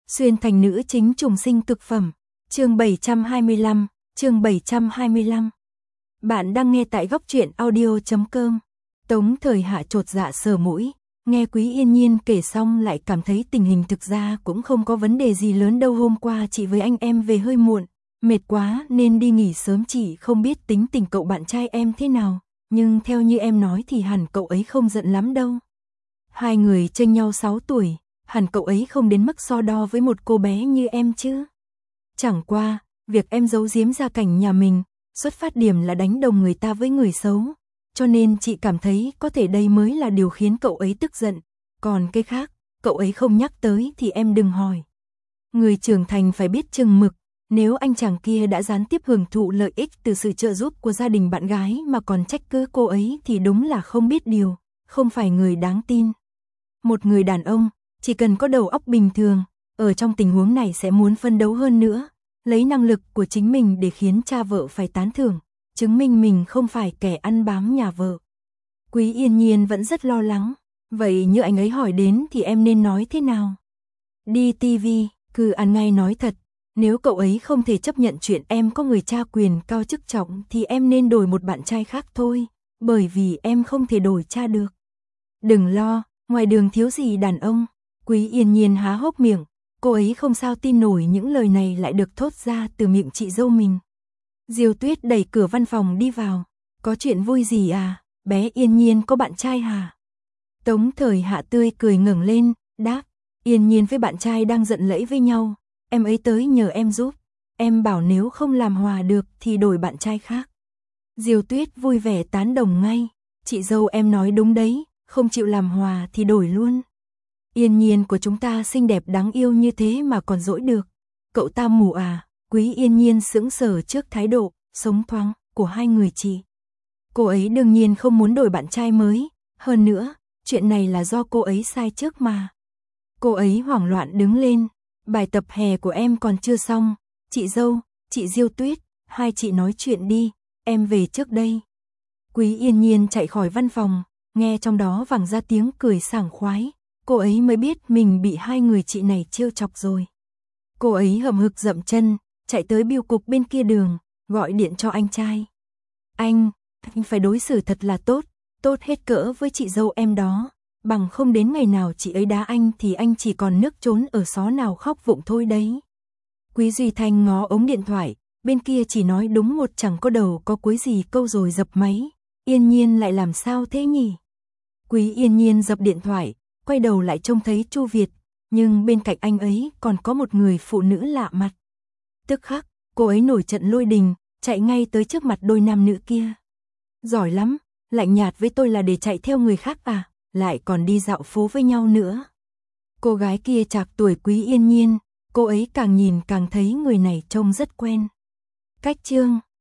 Xuyên thành nữ chính trùng sinh cực phẩm. Chương 725, chương 725. Bạn đang nghe tại góc truyện audio.com. Tống Thời Hạ chột dạ sờ mũi, nghe Quý Yên Nhiên kể xong lại cảm thấy tình hình thực ra cũng không có vấn đề gì lớn đâu. Hôm qua chị với anh em về hơi muộn, mệt quá nên đi nghỉ sớm, chị không biết tính tình cậu bạn trai em thế nào, nhưng theo như em nói thì hẳn cậu ấy không giận lắm đâu. Hai người chênh nhau 6 tuổi, hẳn cậu ấy không đến mức so đo với một cô bé như em chứ. Chẳng qua, việc em giấu giếm gia cảnh nhà mình, xuất phát điểm là đánh đồng người ta với người xấu, cho nên chị cảm thấy có thể đây mới là điều khiến cậu ấy tức giận, còn cái khác, cậu ấy không nhắc tới thì em đừng hỏi. Người trưởng thành phải biết chừng mực, nếu anh chàng kia đã gián tiếp hưởng thụ lợi ích từ sự trợ giúp của gia đình bạn gái mà còn trách cứ cô ấy thì đúng là không biết điều, không phải người đáng tin. Một người đàn ông, chỉ cần có đầu óc bình thường, ở trong tình huống này sẽ muốn phân đấu hơn nữa, lấy năng lực của chính mình để khiến cha vợ phải tán thưởng, chứng minh mình không phải kẻ ăn bám nhà vợ. Quý Yên Nhiên vẫn rất lo lắng, vậy như anh ấy hỏi đến thì em nên nói thế nào? Đi tivi, cứ ăn ngay nói thật, nếu cậu ấy không thể chấp nhận chuyện em có người cha quyền cao chức trọng thì em nên đổi một bạn trai khác thôi, bởi vì em không thể đổi cha được. Đừng lo, ngoài đường thiếu gì đàn ông. Quý Yên Nhiên há hốc miệng, cô ấy không sao tin nổi những lời này lại được thốt ra từ miệng chị dâu mình. Diêu Tuyết đẩy cửa văn phòng đi vào. Có chuyện vui gì à, bé Yên Nhiên có bạn trai hả? Tống Thời Hạ tươi cười ngẩng lên, đáp, Yên Nhiên với bạn trai đang giận lẫy với nhau, em ấy tới nhờ em giúp. Em bảo nếu không làm hòa được thì đổi bạn trai khác. Diêu Tuyết vui vẻ tán đồng ngay, chị dâu em nói đúng đấy, không chịu làm hòa thì đổi luôn. Yên Nhiên của chúng ta xinh đẹp đáng yêu như thế mà còn dỗi được. Cậu ta mù à? Quý Yên Nhiên sững sờ trước thái độ sống thoáng của hai người chị. Cô ấy đương nhiên không muốn đổi bạn trai mới, hơn nữa, chuyện này là do cô ấy sai trước mà. Cô ấy hoảng loạn đứng lên, bài tập hè của em còn chưa xong, chị dâu, chị Diêu Tuyết, hai chị nói chuyện đi, em về trước đây. Quý Yên Nhiên chạy khỏi văn phòng, nghe trong đó vẳng ra tiếng cười sảng khoái. Cô ấy mới biết mình bị hai người chị này trêu chọc rồi. Cô ấy hậm hực dậm chân, chạy tới bưu cục bên kia đường, gọi điện cho anh trai. Anh phải đối xử thật là tốt, tốt hết cỡ với chị dâu em đó, bằng không đến ngày nào chị ấy đá anh thì anh chỉ còn nước trốn ở xó nào khóc vụng thôi đấy. Quý Duy Thanh ngó ống điện thoại, bên kia chỉ nói đúng một chẳng có đầu có cuối gì câu rồi dập máy. Yên Nhiên lại làm sao thế nhỉ? Quý Yên Nhiên dập điện thoại, quay đầu lại trông thấy Chu Việt, nhưng bên cạnh anh ấy còn có một người phụ nữ lạ mặt. Tức khắc, cô ấy nổi trận lôi đình, chạy ngay tới trước mặt đôi nam nữ kia. Giỏi lắm, lạnh nhạt với tôi là để chạy theo người khác à, lại còn đi dạo phố với nhau nữa. Cô gái kia trạc tuổi Quý Yên Nhiên, cô ấy càng nhìn càng thấy người này trông rất quen. Cách chương